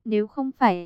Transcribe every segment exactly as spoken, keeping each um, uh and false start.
Nếu không phải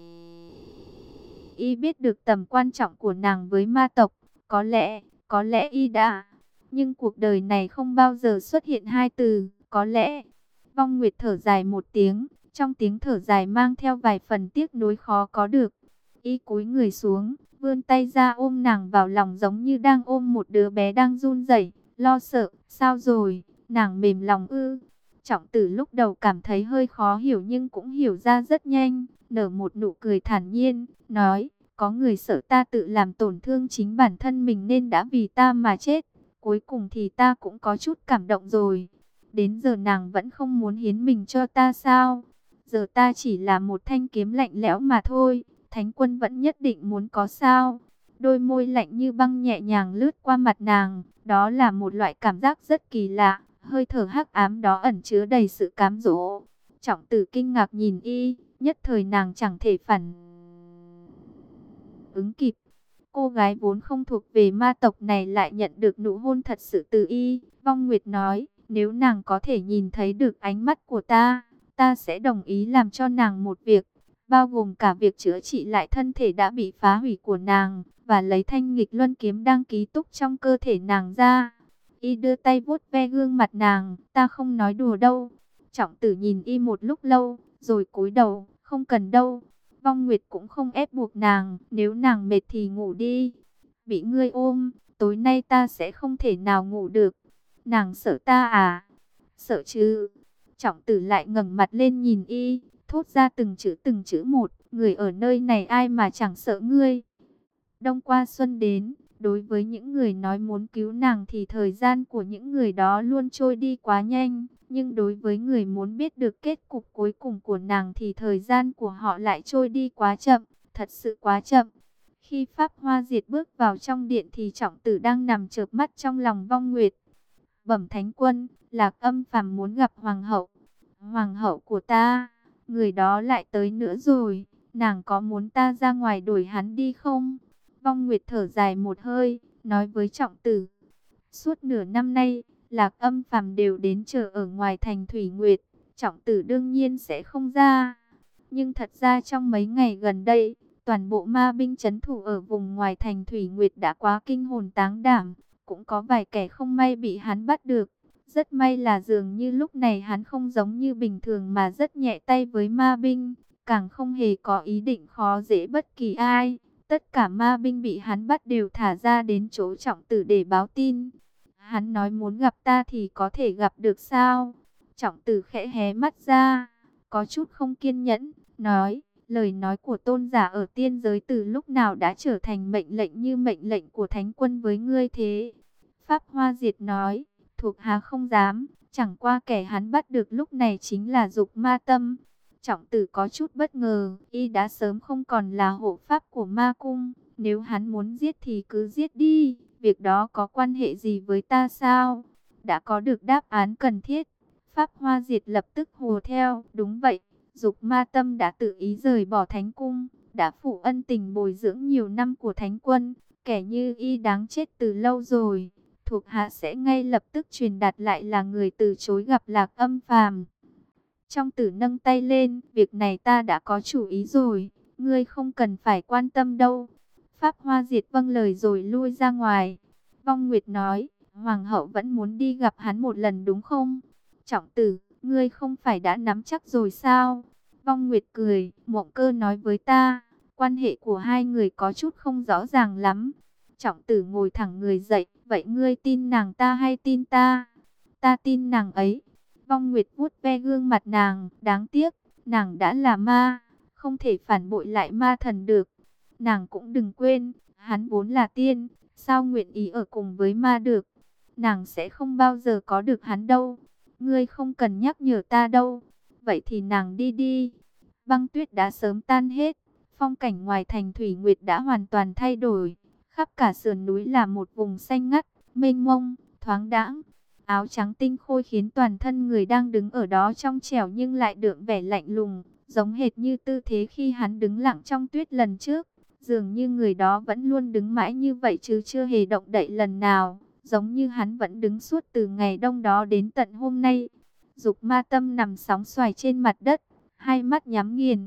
y biết được tầm quan trọng của nàng với ma tộc, có lẽ, có lẽ y đã. Nhưng cuộc đời này không bao giờ xuất hiện hai từ, có lẽ. Vong Nguyệt thở dài một tiếng, trong tiếng thở dài mang theo vài phần tiếc nuối khó có được. Y cúi người xuống, vươn tay ra ôm nàng vào lòng giống như đang ôm một đứa bé đang run rẩy, lo sợ. Sao rồi, nàng mềm lòng ư? Trọng Tử lúc đầu cảm thấy hơi khó hiểu nhưng cũng hiểu ra rất nhanh, nở một nụ cười thản nhiên, nói, có người sợ ta tự làm tổn thương chính bản thân mình nên đã vì ta mà chết. Cuối cùng thì ta cũng có chút cảm động rồi. Đến giờ nàng vẫn không muốn hiến mình cho ta sao? Giờ ta chỉ là một thanh kiếm lạnh lẽo mà thôi. Thánh quân vẫn nhất định muốn có sao? Đôi môi lạnh như băng nhẹ nhàng lướt qua mặt nàng. Đó là một loại cảm giác rất kỳ lạ. Hơi thở hắc ám đó ẩn chứa đầy sự cám dỗ. Trọng Tử kinh ngạc nhìn y. Nhất thời nàng chẳng thể phản ứng kịp. Cô gái vốn không thuộc về ma tộc này lại nhận được nụ hôn thật sự từ y. Vong Nguyệt nói, nếu nàng có thể nhìn thấy được ánh mắt của ta, ta sẽ đồng ý làm cho nàng một việc, bao gồm cả việc chữa trị lại thân thể đã bị phá hủy của nàng, và lấy thanh nghịch luân kiếm đang ký túc trong cơ thể nàng ra. Y đưa tay vuốt ve gương mặt nàng, ta không nói đùa đâu. Trọng Tử nhìn y một lúc lâu, rồi cúi đầu, không cần đâu. Vong Nguyệt cũng không ép buộc nàng, nếu nàng mệt thì ngủ đi. Bị ngươi ôm, tối nay ta sẽ không thể nào ngủ được. Nàng sợ ta à? Sợ chứ. Trọng Tử lại ngẩng mặt lên nhìn y, thốt ra từng chữ từng chữ một, người ở nơi này ai mà chẳng sợ ngươi. Đông qua xuân đến, đối với những người nói muốn cứu nàng thì thời gian của những người đó luôn trôi đi quá nhanh. Nhưng đối với người muốn biết được kết cục cuối cùng của nàng thì thời gian của họ lại trôi đi quá chậm, thật sự quá chậm. Khi Pháp Hoa Diệt bước vào trong điện thì Trọng Tử đang nằm chợp mắt trong lòng Vong Nguyệt. Bẩm Thánh Quân, Lạc Âm Phàm muốn gặp Hoàng hậu. Hoàng hậu của ta, người đó lại tới nữa rồi, nàng có muốn ta ra ngoài đuổi hắn đi không? Vong Nguyệt thở dài một hơi, nói với Trọng Tử. Suốt nửa năm nay, Lạc Âm Phàm đều đến chờ ở ngoài thành Thủy Nguyệt. Trọng Tử đương nhiên sẽ không ra. Nhưng thật ra trong mấy ngày gần đây, toàn bộ ma binh trấn thủ ở vùng ngoài thành Thủy Nguyệt đã quá kinh hồn táng đảm. Cũng có vài kẻ không may bị hắn bắt được. Rất may là dường như lúc này hắn không giống như bình thường mà rất nhẹ tay với ma binh. Càng không hề có ý định khó dễ bất kỳ ai. Tất cả ma binh bị hắn bắt đều thả ra đến chỗ Trọng Tử để báo tin. Hắn nói muốn gặp ta thì có thể gặp được sao? Trọng Tử khẽ hé mắt ra, có chút không kiên nhẫn, nói, lời nói của tôn giả ở tiên giới từ lúc nào đã trở thành mệnh lệnh như mệnh lệnh của Thánh Quân với ngươi thế? Pháp Hoa Diệt nói, thuộc hạ không dám, chẳng qua kẻ hắn bắt được lúc này chính là Dục Ma Tâm. Trọng Tử có chút bất ngờ, y đã sớm không còn là hộ pháp của ma cung, nếu hắn muốn giết thì cứ giết đi, việc đó có quan hệ gì với ta sao? Đã có được đáp án cần thiết. Pháp Hoa Diệt lập tức hùa theo, đúng vậy, Dục Ma Tâm đã tự ý rời bỏ Thánh Cung, đã phụ ân tình bồi dưỡng nhiều năm của Thánh Quân, kẻ như y đáng chết từ lâu rồi. Thuộc hạ sẽ ngay lập tức truyền đạt lại là người từ chối gặp Lạc Âm Phàm. Trong Tử nâng tay lên, việc này ta đã có chủ ý rồi, ngươi không cần phải quan tâm đâu. Pháp Hoa Diệt vâng lời rồi lui ra ngoài. Vong Nguyệt nói, Hoàng hậu vẫn muốn đi gặp hắn một lần đúng không? Trọng Tử, ngươi không phải đã nắm chắc rồi sao? Vong Nguyệt cười, Mộng Cơ nói với ta, quan hệ của hai người có chút không rõ ràng lắm. Trọng Tử ngồi thẳng người dậy, vậy ngươi tin nàng ta hay tin ta? Ta tin nàng ấy. Vong Nguyệt vuốt ve gương mặt nàng, đáng tiếc, nàng đã là ma, không thể phản bội lại ma thần được. Nàng cũng đừng quên, hắn vốn là tiên, sao nguyện ý ở cùng với ma được? Nàng sẽ không bao giờ có được hắn đâu. Ngươi không cần nhắc nhở ta đâu. Vậy thì nàng đi đi. Băng tuyết đã sớm tan hết, phong cảnh ngoài thành Thủy Nguyệt đã hoàn toàn thay đổi. Khắp cả sườn núi là một vùng xanh ngắt, mênh mông, thoáng đãng. Áo trắng tinh khôi khiến toàn thân người đang đứng ở đó trong trẻo nhưng lại đượm vẻ lạnh lùng, giống hệt như tư thế khi hắn đứng lặng trong tuyết lần trước. Dường như người đó vẫn luôn đứng mãi như vậy chứ chưa hề động đậy lần nào, giống như hắn vẫn đứng suốt từ ngày đông đó đến tận hôm nay. Dục Ma Tâm nằm sóng xoài trên mặt đất, hai mắt nhắm nghiền.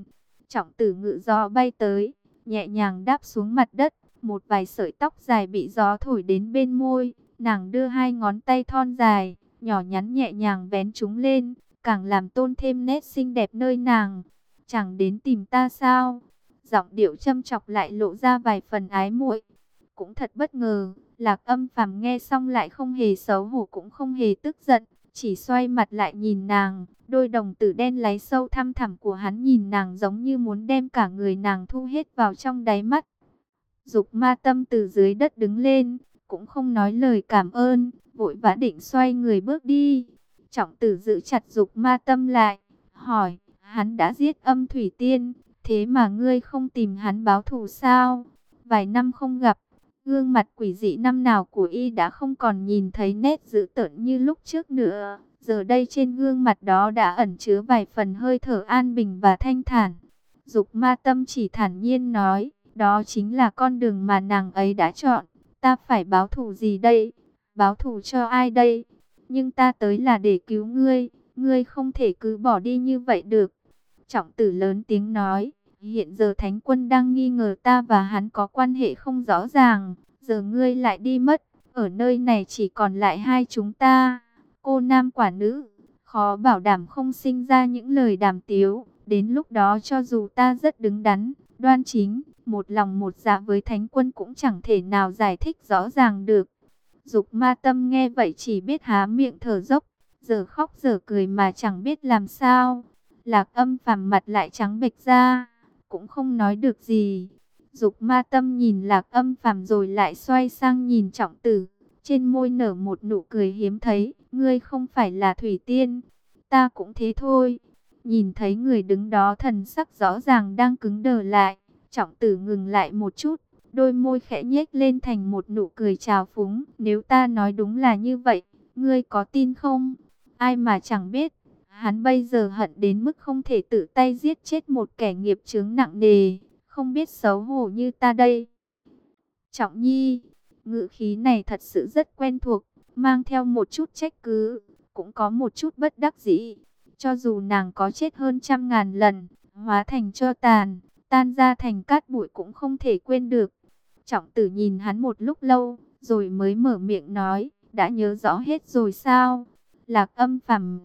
Trọng tử ngự gió bay tới, nhẹ nhàng đáp xuống mặt đất. Một vài sợi tóc dài bị gió thổi đến bên môi. Nàng đưa hai ngón tay thon dài, nhỏ nhắn nhẹ nhàng vén chúng lên, càng làm tôn thêm nét xinh đẹp nơi nàng. Chẳng đến tìm ta sao? Giọng điệu châm chọc lại lộ ra vài phần ái muội. Cũng thật bất ngờ, Lạc Âm Phàm nghe xong lại không hề xấu hổ cũng không hề tức giận, chỉ xoay mặt lại nhìn nàng. Đôi đồng tử đen láy sâu thăm thẳm của hắn nhìn nàng giống như muốn đem cả người nàng thu hết vào trong đáy mắt. Dục Ma Tâm từ dưới đất đứng lên, cũng không nói lời cảm ơn, vội vã định xoay người bước đi. Trọng tử giữ chặt Dục Ma Tâm lại, hỏi, hắn đã giết Âm Thủy Tiên, thế mà ngươi không tìm hắn báo thù sao? Vài năm không gặp, gương mặt quỷ dị năm nào của y đã không còn nhìn thấy nét dữ tợn như lúc trước nữa. Giờ đây trên gương mặt đó đã ẩn chứa vài phần hơi thở an bình và thanh thản. Dục Ma Tâm chỉ thản nhiên nói, đó chính là con đường mà nàng ấy đã chọn. Ta phải báo thù gì đây? Báo thù cho ai đây? Nhưng ta tới là để cứu ngươi, ngươi không thể cứ bỏ đi như vậy được. Trọng tử lớn tiếng nói, hiện giờ Thánh Quân đang nghi ngờ ta và hắn có quan hệ không rõ ràng. Giờ ngươi lại đi mất, ở nơi này chỉ còn lại hai chúng ta. Cô nam quả nữ, khó bảo đảm không sinh ra những lời đàm tiếu. Đến lúc đó cho dù ta rất đứng đắn, đoan chính, một lòng một dạ với Thánh Quân cũng chẳng thể nào giải thích rõ ràng được. Dục Ma Tâm nghe vậy chỉ biết há miệng thở dốc, giờ khóc giờ cười mà chẳng biết làm sao. Lạc Âm Phàm mặt lại trắng bệch ra, cũng không nói được gì. Dục Ma Tâm nhìn Lạc Âm Phàm rồi lại xoay sang nhìn Trọng tử, trên môi nở một nụ cười hiếm thấy. Ngươi không phải là Thủy Tiên, ta cũng thế thôi. Nhìn thấy người đứng đó thần sắc rõ ràng đang cứng đờ lại, Trọng tử ngừng lại một chút, đôi môi khẽ nhếch lên thành một nụ cười trào phúng. Nếu ta nói đúng là như vậy, ngươi có tin không? Ai mà chẳng biết, hắn bây giờ hận đến mức không thể tự tay giết chết một kẻ nghiệp chướng nặng nề, không biết xấu hổ như ta đây. Trọng Nhi, ngữ khí này thật sự rất quen thuộc, mang theo một chút trách cứ, cũng có một chút bất đắc dĩ. Cho dù nàng có chết hơn trăm ngàn lần, hóa thành tro tàn, tan ra thành cát bụi cũng không thể quên được. Trọng tử nhìn hắn một lúc lâu, rồi mới mở miệng nói, đã nhớ rõ hết rồi sao? Lạc Âm Phàm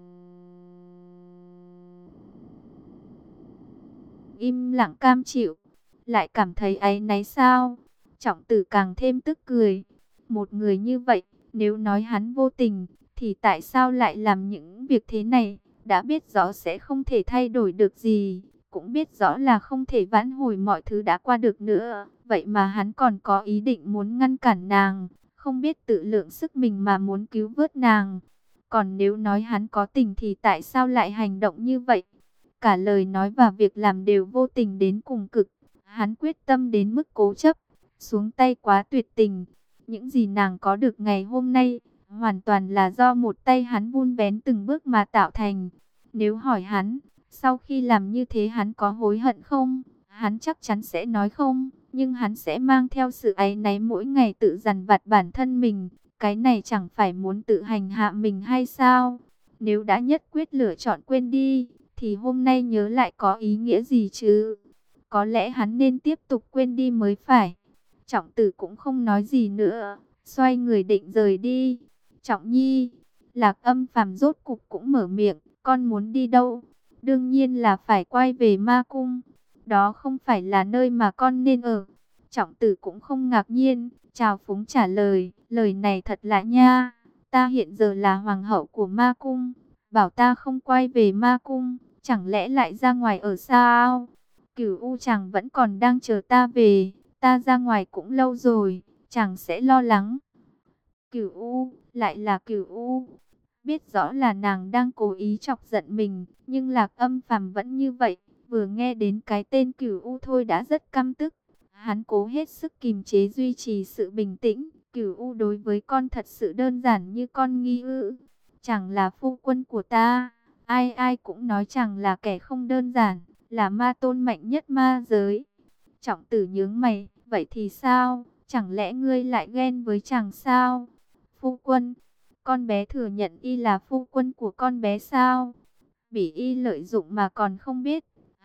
im lặng cam chịu, lại cảm thấy áy náy sao? Trọng tử càng thêm tức cười. Một người như vậy, nếu nói hắn vô tình, thì tại sao lại làm những việc thế này? Đã biết rõ sẽ không thể thay đổi được gì, cũng biết rõ là không thể vãn hồi mọi thứ đã qua được nữa. Vậy mà hắn còn có ý định muốn ngăn cản nàng, không biết tự lượng sức mình mà muốn cứu vớt nàng. Còn nếu nói hắn có tình thì tại sao lại hành động như vậy? Cả lời nói và việc làm đều vô tình đến cùng cực. Hắn quyết tâm đến mức cố chấp, xuống tay quá tuyệt tình. Những gì nàng có được ngày hôm nay, hoàn toàn là do một tay hắn vun vén từng bước mà tạo thành. Nếu hỏi hắn, sau khi làm như thế hắn có hối hận không? Hắn chắc chắn sẽ nói không, nhưng hắn sẽ mang theo sự áy náy mỗi ngày tự dằn vặt bản thân mình. Cái này chẳng phải muốn tự hành hạ mình hay sao? Nếu đã nhất quyết lựa chọn quên đi, thì hôm nay nhớ lại có ý nghĩa gì chứ? Có lẽ hắn nên tiếp tục quên đi mới phải. Trọng tử cũng không nói gì nữa, xoay người định rời đi. Trọng Nhi, Lạc Âm Phàm rốt cục cũng mở miệng, con muốn đi đâu? Đương nhiên là phải quay về Ma Cung. Đó không phải là nơi mà con nên ở. Trọng tử cũng không ngạc nhiên, trào phúng trả lời, lời này thật lạ nha. Ta hiện giờ là hoàng hậu của Ma Cung, bảo ta không quay về Ma Cung, chẳng lẽ lại ra ngoài ở sao? Cửu U chàng vẫn còn đang chờ ta về, ta ra ngoài cũng lâu rồi, chàng sẽ lo lắng. Cửu U, lại là Cửu U. Biết rõ là nàng đang cố ý chọc giận mình, nhưng Lạc Âm Phàm vẫn như vậy, vừa nghe đến cái tên Cửu U thôi đã rất căm tức. Hắn cố hết sức kìm chế duy trì sự bình tĩnh. Cửu U đối với con thật sự đơn giản như con nghi ư? Chẳng là phu quân của ta, ai ai cũng nói chàng là kẻ không đơn giản, là ma tôn mạnh nhất ma giới. Trọng tử nhướng mày, vậy thì sao? Chẳng lẽ ngươi lại ghen với chàng sao? Phu quân, con bé thừa nhận y là phu quân của con bé sao? Bị y lợi dụng mà còn không biết.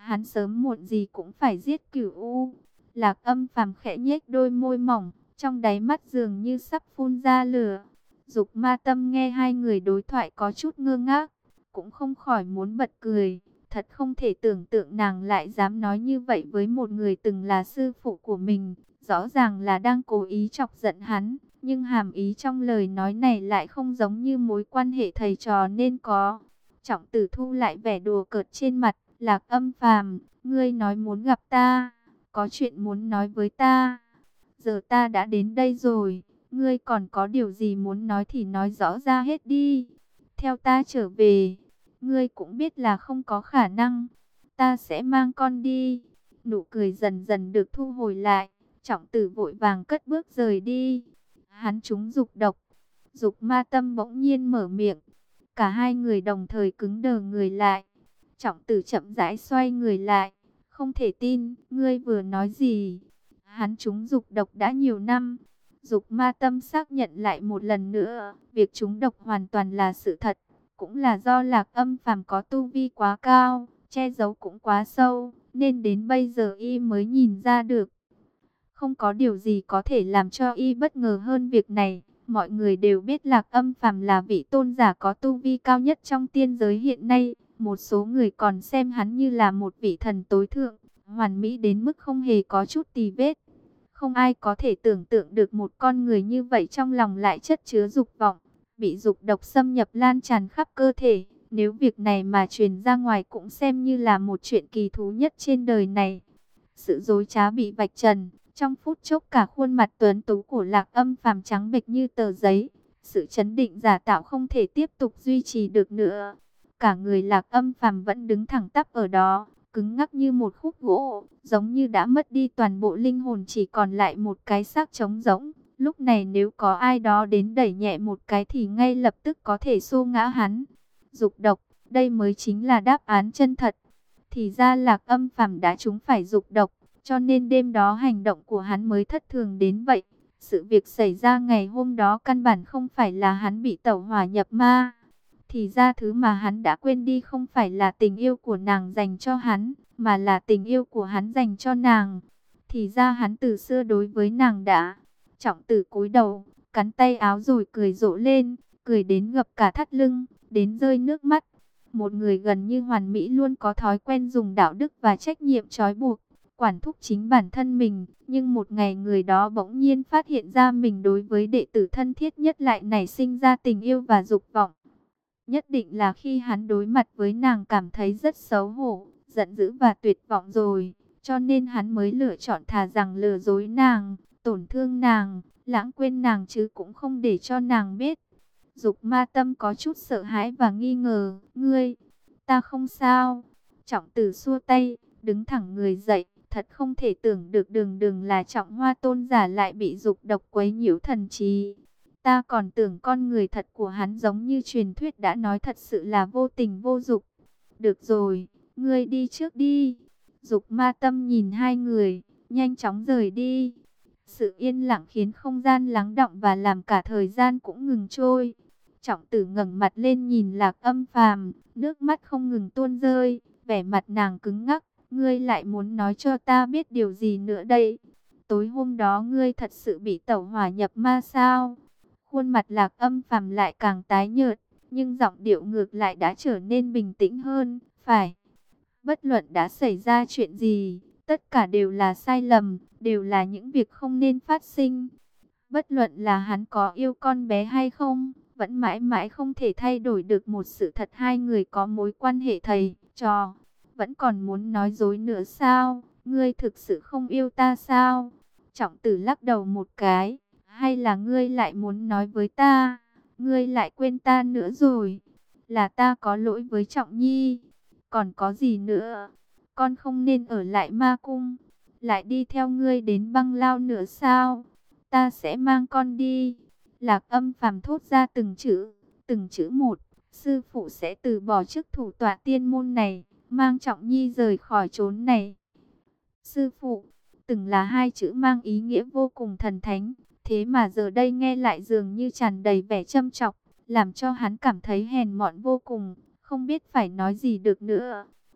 hắn sớm muộn gì cũng phải giết Cửu U. Lạc Âm Phàm khẽ nhếch đôi môi mỏng, trong đáy mắt dường như sắp phun ra lửa. Dục Ma Tâm nghe hai người đối thoại có chút ngơ ngác, cũng không khỏi muốn bật cười. Thật không thể tưởng tượng nàng lại dám nói như vậy với một người từng là sư phụ của mình. Rõ ràng là đang cố ý chọc giận hắn, nhưng hàm ý trong lời nói này lại không giống như mối quan hệ thầy trò nên có. Trọng Tử thu lại vẻ đùa cợt trên mặt. Lạc Âm Phàm, ngươi nói muốn gặp ta, có chuyện muốn nói với ta. Giờ ta đã đến đây rồi, ngươi còn có điều gì muốn nói thì nói rõ ra hết đi. Theo ta trở về, ngươi cũng biết là không có khả năng. Ta sẽ mang con đi. Nụ cười dần dần được thu hồi lại. Trọng Tử vội vàng cất bước rời đi. Hắn trúng dục độc. Dục Ma Tâm bỗng nhiên mở miệng. Cả hai người đồng thời cứng đờ người lại. Trọng Tử chậm rãi xoay người lại. Không thể tin, ngươi vừa nói gì? Hắn trúng dục độc đã nhiều năm. Dục Ma Tâm xác nhận lại một lần nữa, việc trúng độc hoàn toàn là sự thật. Cũng là do Lạc Âm Phàm có tu vi quá cao, che giấu cũng quá sâu, nên đến bây giờ y mới nhìn ra được. Không có điều gì có thể làm cho y bất ngờ hơn việc này. Mọi người đều biết Lạc Âm Phàm là vị tôn giả có tu vi cao nhất trong tiên giới hiện nay. Một số người còn xem hắn như là một vị thần tối thượng, hoàn mỹ đến mức không hề có chút tì vết. Không ai có thể tưởng tượng được một con người như vậy trong lòng lại chất chứa dục vọng, bị dục độc xâm nhập lan tràn khắp cơ thể. Nếu việc này mà truyền ra ngoài cũng xem như là một chuyện kỳ thú nhất trên đời này. Sự dối trá bị vạch trần, trong phút chốc cả khuôn mặt tuấn tú của Lạc Âm Phàm trắng bệch như tờ giấy. Sự chấn định giả tạo không thể tiếp tục duy trì được nữa. Cả người Lạc Âm Phàm vẫn đứng thẳng tắp ở đó, cứng ngắc như một khúc gỗ, giống như đã mất đi toàn bộ linh hồn, chỉ còn lại một cái xác trống rỗng. Lúc này nếu có ai đó đến đẩy nhẹ một cái thì ngay lập tức có thể xô ngã hắn. Dục độc, đây mới chính là đáp án chân thật. Thì ra Lạc Âm Phàm đã trúng phải dục độc, cho nên đêm đó hành động của hắn mới thất thường đến vậy. Sự việc xảy ra ngày hôm đó căn bản không phải là hắn bị tẩu hỏa nhập ma. Thì ra thứ mà hắn đã quên đi không phải là tình yêu của nàng dành cho hắn, mà là tình yêu của hắn dành cho nàng. Thì ra hắn từ xưa đối với nàng đã. Trọng Tử cúi đầu, cắn tay áo rồi cười rộ lên, cười đến gập cả thắt lưng, đến rơi nước mắt. Một người gần như hoàn mỹ luôn có thói quen dùng đạo đức và trách nhiệm trói buộc, quản thúc chính bản thân mình. Nhưng một ngày người đó bỗng nhiên phát hiện ra mình đối với đệ tử thân thiết nhất lại nảy sinh ra tình yêu và dục vọng. Nhất định là khi hắn đối mặt với nàng cảm thấy rất xấu hổ, giận dữ và tuyệt vọng rồi. Cho nên hắn mới lựa chọn thà rằng lừa dối nàng, tổn thương nàng, lãng quên nàng chứ cũng không để cho nàng biết. Dục Ma Tâm có chút sợ hãi và nghi ngờ. Ngươi, ta không sao. Trọng Tử xua tay, đứng thẳng người dậy. Thật không thể tưởng được đường đường là Trọng Hoa tôn giả lại bị dục độc quấy nhiễu thần trí. Ta còn tưởng con người thật của hắn giống như truyền thuyết đã nói, thật sự là vô tình vô dục. Được rồi, ngươi đi trước đi. Dục Ma Tâm nhìn hai người, nhanh chóng rời đi. Sự yên lặng khiến không gian lắng đọng và làm cả thời gian cũng ngừng trôi. Trọng Tử ngẩng mặt lên nhìn Lạc Âm Phàm, nước mắt không ngừng tuôn rơi, vẻ mặt nàng cứng ngắc. Ngươi lại muốn nói cho ta biết điều gì nữa đây? Tối hôm đó ngươi thật sự bị tẩu hỏa nhập ma sao? Khuôn mặt Lạc Âm Phàm lại càng tái nhợt, nhưng giọng điệu ngược lại đã trở nên bình tĩnh hơn. Phải, bất luận đã xảy ra chuyện gì, tất cả đều là sai lầm, đều là những việc không nên phát sinh. Bất luận là hắn có yêu con bé hay không, vẫn mãi mãi không thể thay đổi được một sự thật hai người có mối quan hệ thầy trò. Vẫn còn muốn nói dối nữa sao? Ngươi thực sự không yêu ta sao? Trọng Tử lắc đầu một cái. Hay là ngươi lại muốn nói với ta? Ngươi lại quên ta nữa rồi? Là ta có lỗi với Trọng Nhi. Còn có gì nữa? Con không nên ở lại ma cung, lại đi theo ngươi đến băng lao nữa sao? Ta sẽ mang con đi. Lạc Âm Phàm thốt ra từng chữ, từng chữ một. Sư phụ sẽ từ bỏ chức thủ tọa tiên môn này, mang Trọng Nhi rời khỏi chốn này. Sư phụ, từng là hai chữ mang ý nghĩa vô cùng thần thánh, thế mà giờ đây nghe lại dường như tràn đầy vẻ châm chọc, làm cho hắn cảm thấy hèn mọn vô cùng, không biết phải nói gì được nữa.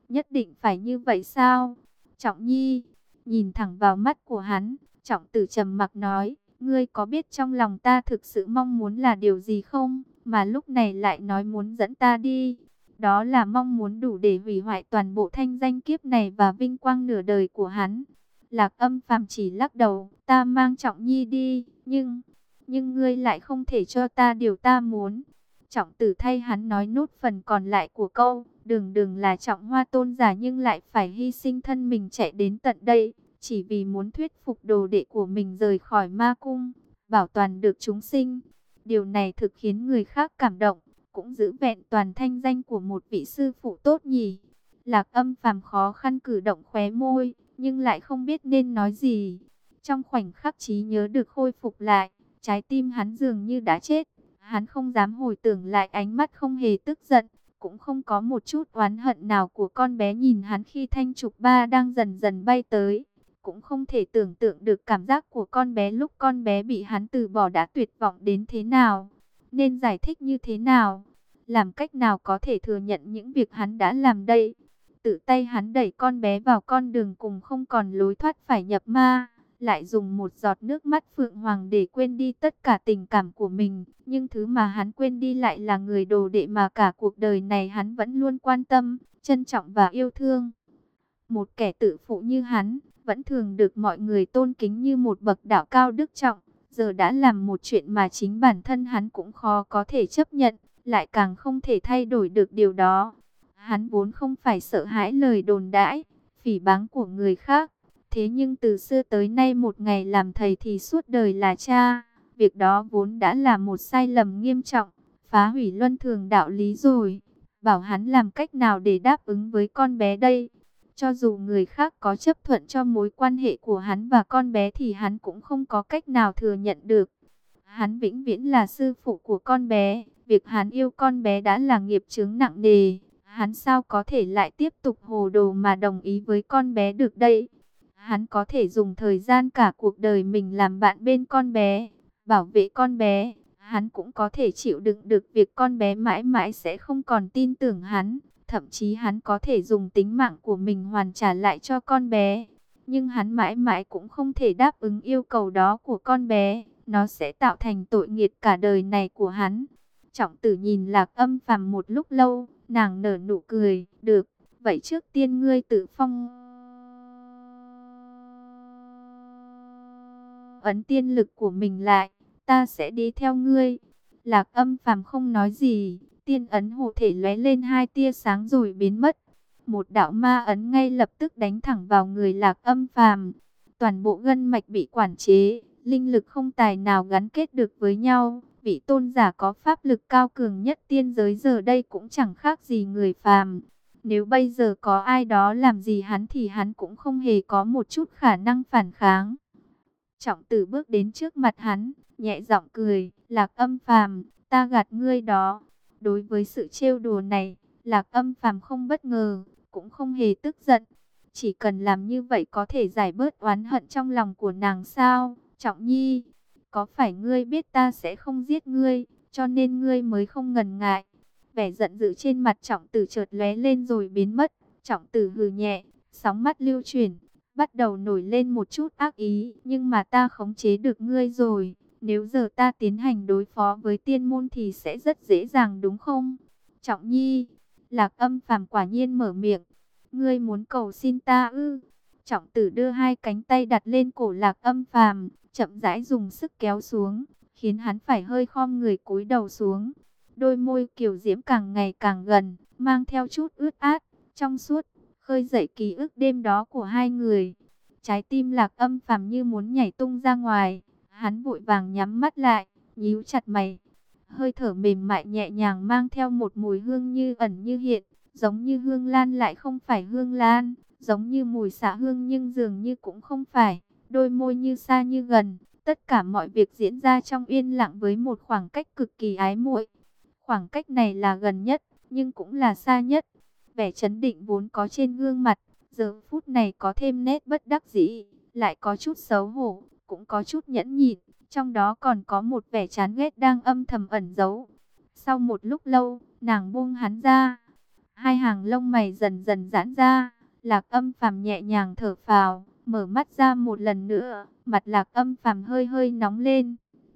Nhất định phải như vậy sao? Trọng Nhi, nhìn thẳng vào mắt của hắn, Trọng Tử trầm mặc nói, ngươi có biết trong lòng ta thực sự mong muốn là điều gì không? Mà lúc này lại nói muốn dẫn ta đi. Đó là mong muốn đủ để hủy hoại toàn bộ thanh danh kiếp này và vinh quang nửa đời của hắn. Lạc Âm Phàm chỉ lắc đầu, ta mang Trọng Nhi đi, nhưng, nhưng ngươi lại không thể cho ta điều ta muốn. Trọng Tử thay hắn nói nốt phần còn lại của câu, đường đường là Trọng Hoa tôn giả nhưng lại phải hy sinh thân mình chạy đến tận đây, chỉ vì muốn thuyết phục đồ đệ của mình rời khỏi ma cung, bảo toàn được chúng sinh. Điều này thực khiến người khác cảm động, cũng giữ vẹn toàn thanh danh của một vị sư phụ tốt nhỉ. Lạc Âm Phàm khó khăn cử động khóe môi, nhưng lại không biết nên nói gì. Trong khoảnh khắc trí nhớ được khôi phục lại, trái tim hắn dường như đã chết. Hắn không dám hồi tưởng lại ánh mắt không hề tức giận, cũng không có một chút oán hận nào của con bé nhìn hắn khi thanh trục ba đang dần dần bay tới. Cũng không thể tưởng tượng được cảm giác của con bé lúc con bé bị hắn từ bỏ đã tuyệt vọng đến thế nào. Nên giải thích như thế nào? Làm cách nào có thể thừa nhận những việc hắn đã làm đây? Tự tay hắn đẩy con bé vào con đường cùng không còn lối thoát phải nhập ma. Lại dùng một giọt nước mắt phượng hoàng để quên đi tất cả tình cảm của mình. Nhưng thứ mà hắn quên đi lại là người đồ đệ mà cả cuộc đời này hắn vẫn luôn quan tâm, trân trọng và yêu thương. Một kẻ tự phụ như hắn, vẫn thường được mọi người tôn kính như một bậc đạo cao đức trọng. Giờ đã làm một chuyện mà chính bản thân hắn cũng khó có thể chấp nhận, lại càng không thể thay đổi được điều đó. Hắn vốn không phải sợ hãi lời đồn đãi, phỉ báng của người khác. Thế nhưng từ xưa tới nay một ngày làm thầy thì suốt đời là cha. Việc đó vốn đã là một sai lầm nghiêm trọng, phá hủy luân thường đạo lý rồi. Bảo hắn làm cách nào để đáp ứng với con bé đây? Cho dù người khác có chấp thuận cho mối quan hệ của hắn và con bé thì hắn cũng không có cách nào thừa nhận được. Hắn vĩnh viễn là sư phụ của con bé. Việc hắn yêu con bé đã là nghiệp chướng nặng nề. Hắn sao có thể lại tiếp tục hồ đồ mà đồng ý với con bé được đây? Hắn có thể dùng thời gian cả cuộc đời mình làm bạn bên con bé, bảo vệ con bé. Hắn cũng có thể chịu đựng được việc con bé mãi mãi sẽ không còn tin tưởng hắn. Thậm chí hắn có thể dùng tính mạng của mình hoàn trả lại cho con bé. Nhưng hắn mãi mãi cũng không thể đáp ứng yêu cầu đó của con bé. Nó sẽ tạo thành tội nghiệt cả đời này của hắn. Trọng Tử nhìn Lạc Âm Phàm một lúc lâu, nàng nở nụ cười. Được, vậy trước tiên ngươi tự phong ấn tiên lực của mình lại, ta sẽ đi theo ngươi. Lạc Âm Phàm không nói gì, tiên ấn hộ thể lóe lên hai tia sáng rồi biến mất. Một đạo ma ấn ngay lập tức đánh thẳng vào người Lạc Âm Phàm. Toàn bộ gân mạch bị quản chế, linh lực không tài nào gắn kết được với nhau. Vị tôn giả có pháp lực cao cường nhất tiên giới giờ đây cũng chẳng khác gì người phàm. Nếu bây giờ có ai đó làm gì hắn thì hắn cũng không hề có một chút khả năng phản kháng. Trọng Tử bước đến trước mặt hắn, nhẹ giọng cười, Lạc Âm Phàm, ta gạt ngươi đó. Đối với sự trêu đùa này, Lạc Âm Phàm không bất ngờ, cũng không hề tức giận. Chỉ cần làm như vậy có thể giải bớt oán hận trong lòng của nàng sao? Trọng Nhi, có phải ngươi biết ta sẽ không giết ngươi, cho nên ngươi mới không ngần ngại? Vẻ giận dữ trên mặt Trọng Tử chợt lóe lên rồi biến mất. Trọng Tử hừ nhẹ, sóng mắt lưu chuyển, bắt đầu nổi lên một chút ác ý. Nhưng mà ta khống chế được ngươi rồi. Nếu giờ ta tiến hành đối phó với tiên môn thì sẽ rất dễ dàng đúng không? Trọng Nhi, Lạc Âm Phàm quả nhiên mở miệng. Ngươi muốn cầu xin ta ư? Trọng Tử đưa hai cánh tay đặt lên cổ Lạc Âm Phàm, chậm rãi dùng sức kéo xuống, khiến hắn phải hơi khom người cúi đầu xuống. Đôi môi kiều diễm càng ngày càng gần, mang theo chút ướt át, trong suốt, khơi dậy ký ức đêm đó của hai người. Trái tim Lạc Âm Phàm như muốn nhảy tung ra ngoài, hắn vội vàng nhắm mắt lại, nhíu chặt mày. Hơi thở mềm mại nhẹ nhàng mang theo một mùi hương như ẩn như hiện, giống như hương lan lại không phải hương lan, giống như mùi xạ hương nhưng dường như cũng không phải. Đôi môi như xa như gần, tất cả mọi việc diễn ra trong yên lặng với một khoảng cách cực kỳ ái muội. Khoảng cách này là gần nhất, nhưng cũng là xa nhất. Vẻ trấn định vốn có trên gương mặt, giờ phút này có thêm nét bất đắc dĩ, lại có chút xấu hổ, cũng có chút nhẫn nhịn, trong đó còn có một vẻ chán ghét đang âm thầm ẩn giấu. Sau một lúc lâu, nàng buông hắn ra. Hai hàng lông mày dần dần giãn ra, Lạc Âm Phàm nhẹ nhàng thở phào, mở mắt ra một lần nữa, mặt Lạc Âm Phàm hơi hơi nóng lên.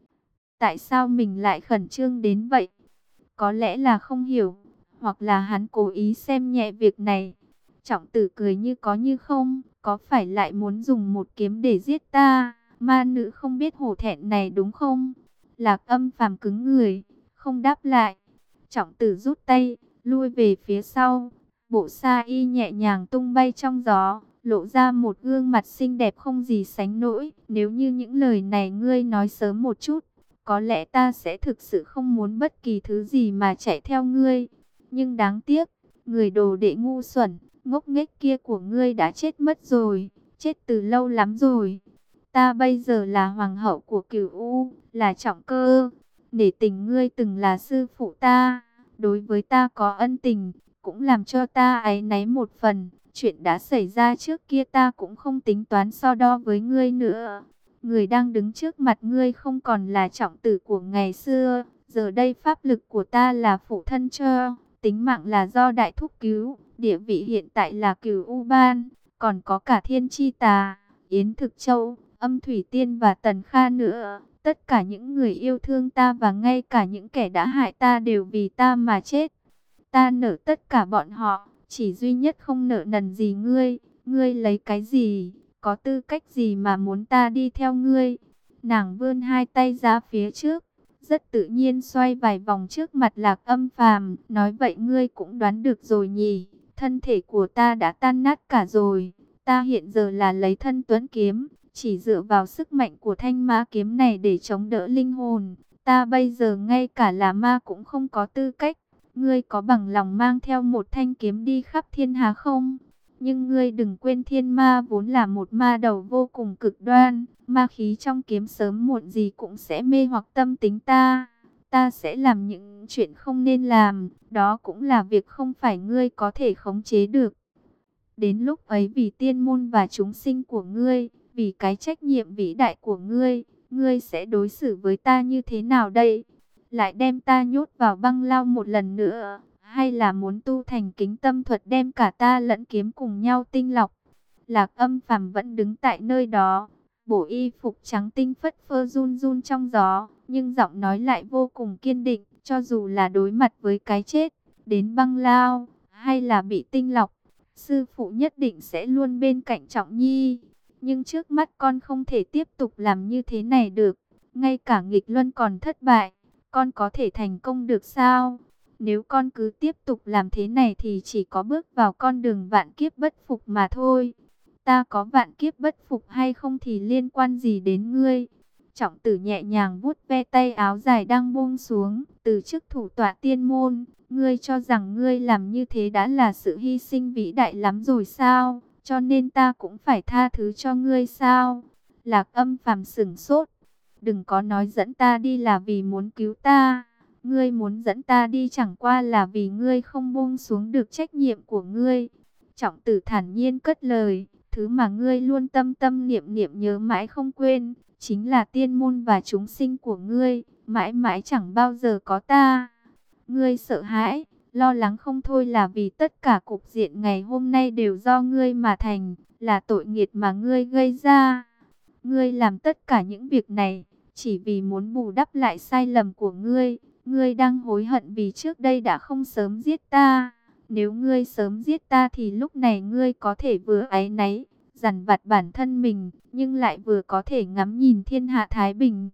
Tại sao mình lại khẩn trương đến vậy? Có lẽ là không hiểu, hoặc là hắn cố ý xem nhẹ việc này. Trọng Tử cười như có như không, có phải lại muốn dùng một kiếm để giết ta? Ma nữ không biết hổ thẹn này đúng không? Lạc Âm Phàm cứng người, không đáp lại. Trọng Tử rút tay, lui về phía sau. Bộ sa y nhẹ nhàng tung bay trong gió, lộ ra một gương mặt xinh đẹp không gì sánh nổi. Nếu như những lời này ngươi nói sớm một chút, có lẽ ta sẽ thực sự không muốn bất kỳ thứ gì mà chạy theo ngươi. Nhưng đáng tiếc, người đồ đệ ngu xuẩn, ngốc nghếch kia của ngươi đã chết mất rồi, chết từ lâu lắm rồi. Ta bây giờ là hoàng hậu của Cửu U, là Trọng Cơ. Nể tình ngươi từng là sư phụ ta, đối với ta có ân tình, cũng làm cho ta áy náy một phần. Chuyện đã xảy ra trước kia ta cũng không tính toán so đo với ngươi nữa. Người đang đứng trước mặt ngươi không còn là Trọng Tử của ngày xưa. Giờ đây pháp lực của ta là phụ thân cho, tính mạng là do đại thúc cứu. Địa vị hiện tại là Cửu U Ban, còn có cả Thiên Chi Tà, Yến Thực Châu, Âm Thủy Tiên và Tần Kha nữa. Tất cả những người yêu thương ta và ngay cả những kẻ đã hại ta đều vì ta mà chết. Ta nợ tất cả bọn họ, chỉ duy nhất không nợ nần gì ngươi. Ngươi lấy cái gì, có tư cách gì mà muốn ta đi theo ngươi? Nàng vươn hai tay ra phía trước, rất tự nhiên xoay vài vòng trước mặt Lạc Âm Phàm, nói vậy ngươi cũng đoán được rồi nhỉ? Thân thể của ta đã tan nát cả rồi. Ta hiện giờ là lấy thân tuấn kiếm, chỉ dựa vào sức mạnh của thanh ma kiếm này để chống đỡ linh hồn. Ta bây giờ ngay cả là ma cũng không có tư cách. Ngươi có bằng lòng mang theo một thanh kiếm đi khắp thiên hà không? Nhưng ngươi đừng quên thiên ma vốn là một ma đầu vô cùng cực đoan. Ma khí trong kiếm sớm muộn gì cũng sẽ mê hoặc tâm tính ta. Ta sẽ làm những chuyện không nên làm. Đó cũng là việc không phải ngươi có thể khống chế được. Đến lúc ấy vì tiên môn và chúng sinh của ngươi, vì cái trách nhiệm vĩ đại của ngươi, ngươi sẽ đối xử với ta như thế nào đây? Lại đem ta nhốt vào băng lao một lần nữa, hay là muốn tu thành kính tâm thuật đem cả ta lẫn kiếm cùng nhau tinh lọc? Lạc Âm Phàm vẫn đứng tại nơi đó, bộ y phục trắng tinh phất phơ run run trong gió, nhưng giọng nói lại vô cùng kiên định, cho dù là đối mặt với cái chết, đến băng lao, hay là bị tinh lọc, sư phụ nhất định sẽ luôn bên cạnh Trọng Nhi. Nhưng trước mắt con không thể tiếp tục làm như thế này được, ngay cả nghịch luân còn thất bại, con có thể thành công được sao? Nếu con cứ tiếp tục làm thế này thì chỉ có bước vào con đường vạn kiếp bất phục mà thôi. Ta có vạn kiếp bất phục hay không thì liên quan gì đến ngươi? Trọng Tử nhẹ nhàng vuốt ve tay áo dài đang buông xuống, từ chức thủ tọa tiên môn. Ngươi cho rằng ngươi làm như thế đã là sự hy sinh vĩ đại lắm rồi sao? Cho nên ta cũng phải tha thứ cho ngươi sao? Lạc Âm Phàm sửng sốt. Đừng có nói dẫn ta đi là vì muốn cứu ta. Ngươi muốn dẫn ta đi chẳng qua là vì ngươi không buông xuống được trách nhiệm của ngươi. Trọng Tử thản nhiên cất lời. Thứ mà ngươi luôn tâm tâm niệm niệm nhớ mãi không quên, chính là tiên môn và chúng sinh của ngươi. Mãi mãi chẳng bao giờ có ta. Ngươi sợ hãi, lo lắng không thôi là vì tất cả cục diện ngày hôm nay đều do ngươi mà thành, là tội nghiệt mà ngươi gây ra. Ngươi làm tất cả những việc này, chỉ vì muốn bù đắp lại sai lầm của ngươi. Ngươi đang hối hận vì trước đây đã không sớm giết ta. Nếu ngươi sớm giết ta thì lúc này ngươi có thể vừa áy náy, dằn vặt bản thân mình, nhưng lại vừa có thể ngắm nhìn thiên hạ thái bình.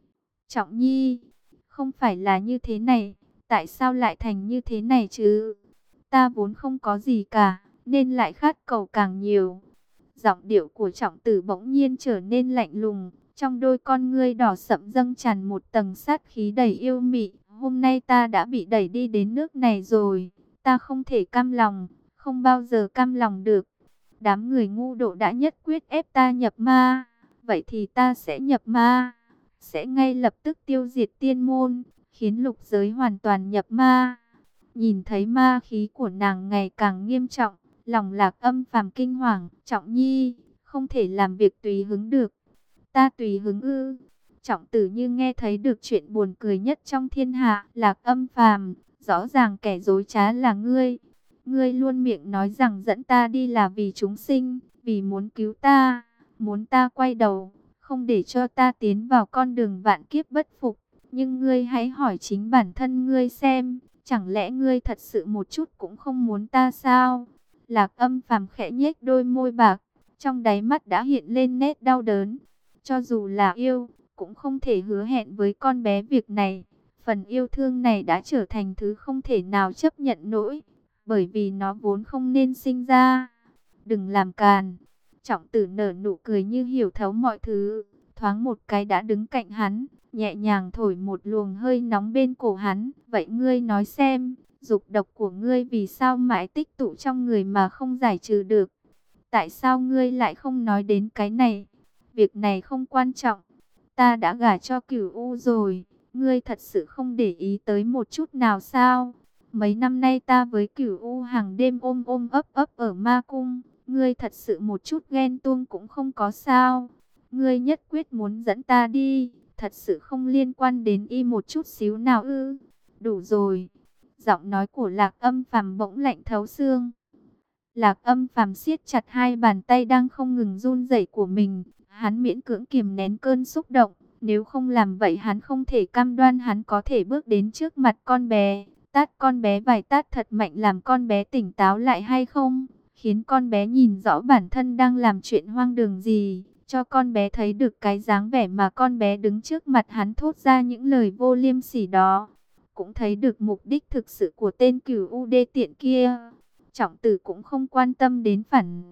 Trọng Nhi, không phải là như thế này. Tại sao lại thành như thế này chứ? Ta vốn không có gì cả, nên lại khát cầu càng nhiều. Giọng điệu của Trọng Tử bỗng nhiên trở nên lạnh lùng, trong đôi con ngươi đỏ sẫm dâng tràn một tầng sát khí đầy yêu mị. Hôm nay ta đã bị đẩy đi đến nước này rồi, ta không thể cam lòng, không bao giờ cam lòng được. Đám người ngu độn đã nhất quyết ép ta nhập ma, vậy thì ta sẽ nhập ma, sẽ ngay lập tức tiêu diệt tiên môn, khiến lục giới hoàn toàn nhập ma. Nhìn thấy ma khí của nàng ngày càng nghiêm trọng, lòng Lạc Âm Phàm kinh hoàng. Trọng Nhi, không thể làm việc tùy hứng được. Ta tùy hứng ư? Trọng Tử như nghe thấy được chuyện buồn cười nhất trong thiên hạ. Lạc Âm Phàm, rõ ràng kẻ dối trá là ngươi. Ngươi luôn miệng nói rằng dẫn ta đi là vì chúng sinh, vì muốn cứu ta, muốn ta quay đầu, không để cho ta tiến vào con đường vạn kiếp bất phục. Nhưng ngươi hãy hỏi chính bản thân ngươi xem, chẳng lẽ ngươi thật sự một chút cũng không muốn ta sao? Lạc Âm Phàm khẽ nhếch đôi môi bạc, trong đáy mắt đã hiện lên nét đau đớn. Cho dù là yêu, cũng không thể hứa hẹn với con bé việc này. Phần yêu thương này đã trở thành thứ không thể nào chấp nhận nổi, bởi vì nó vốn không nên sinh ra. Đừng làm càn. Trọng Tử nở nụ cười như hiểu thấu mọi thứ, thoáng một cái đã đứng cạnh hắn, nhẹ nhàng thổi một luồng hơi nóng bên cổ hắn. Vậy ngươi nói xem, dục độc của ngươi vì sao mãi tích tụ trong người mà không giải trừ được? Tại sao ngươi lại không nói đến cái này? Việc này không quan trọng. Ta đã gả cho Cửu U rồi. Ngươi thật sự không để ý tới một chút nào sao? Mấy năm nay ta với Cửu U hàng đêm ôm ôm ấp ấp ở ma cung. Ngươi thật sự một chút ghen tuông cũng không có sao? Ngươi nhất quyết muốn dẫn ta đi, thật sự không liên quan đến y một chút xíu nào ư? Đủ rồi. Giọng nói của Lạc Âm Phàm bỗng lạnh thấu xương. Lạc Âm Phàm siết chặt hai bàn tay đang không ngừng run rẩy của mình, hắn miễn cưỡng kiềm nén cơn xúc động, nếu không làm vậy hắn không thể cam đoan hắn có thể bước đến trước mặt con bé, tát con bé vài tát thật mạnh làm con bé tỉnh táo lại hay không, khiến con bé nhìn rõ bản thân đang làm chuyện hoang đường gì, cho con bé thấy được cái dáng vẻ mà con bé đứng trước mặt hắn thốt ra những lời vô liêm sỉ đó, cũng thấy được mục đích thực sự của tên Cửu U đê tiện kia. Trọng Tử cũng không quan tâm đến phản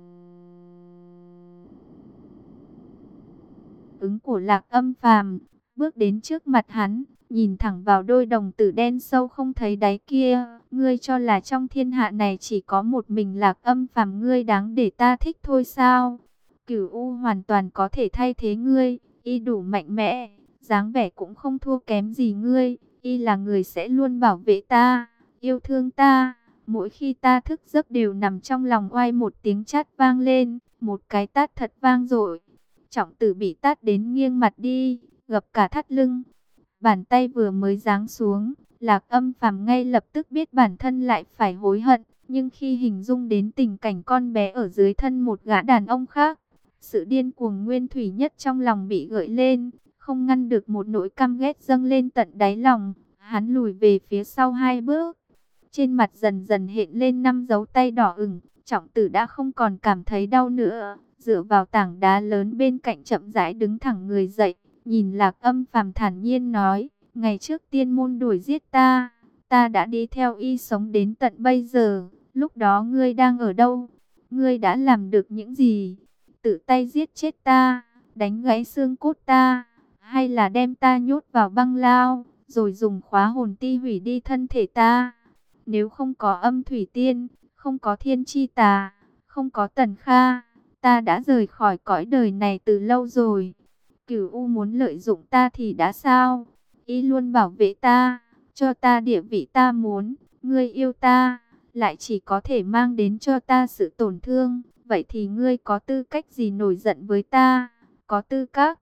ứng của Lạc Âm Phàm, bước đến trước mặt hắn, nhìn thẳng vào đôi đồng tử đen sâu không thấy đáy kia. Ngươi cho là trong thiên hạ này chỉ có một mình Lạc Âm Phàm ngươi đáng để ta thích thôi sao? Cửu U hoàn toàn có thể thay thế ngươi, y đủ mạnh mẽ, dáng vẻ cũng không thua kém gì ngươi, y là người sẽ luôn bảo vệ ta, yêu thương ta. Mỗi khi ta thức giấc đều nằm trong lòng oai một tiếng chát vang lên, một cái tát thật vang dội. Trọng Tử bị tát đến nghiêng mặt đi, gập cả thắt lưng. Bàn tay vừa mới giáng xuống, Lạc Âm Phàm ngay lập tức biết bản thân lại phải hối hận. Nhưng khi hình dung đến tình cảnh con bé ở dưới thân một gã đàn ông khác, sự điên cuồng nguyên thủy nhất trong lòng bị gợi lên, không ngăn được một nỗi căm ghét dâng lên tận đáy lòng. Hắn lùi về phía sau hai bước. Trên mặt dần dần hiện lên năm dấu tay đỏ ửng, Trọng Tử đã không còn cảm thấy đau nữa, dựa vào tảng đá lớn bên cạnh chậm rãi đứng thẳng người dậy, nhìn Lạc Âm Phàm thản nhiên nói, ngày trước tiên môn đuổi giết ta, ta đã đi theo y sống đến tận bây giờ, lúc đó ngươi đang ở đâu? Ngươi đã làm được những gì? Tự tay giết chết ta, đánh gãy xương cốt ta, hay là đem ta nhốt vào băng lao, rồi dùng khóa hồn ti hủy đi thân thể ta? Nếu không có Âm Thủy Tiên, không có Thiên Chi Tà, không có Tần Kha, ta đã rời khỏi cõi đời này từ lâu rồi. Cửu U muốn lợi dụng ta thì đã sao? Y luôn bảo vệ ta, cho ta địa vị ta muốn. Ngươi yêu ta, lại chỉ có thể mang đến cho ta sự tổn thương. Vậy thì ngươi có tư cách gì nổi giận với ta? Có tư cách?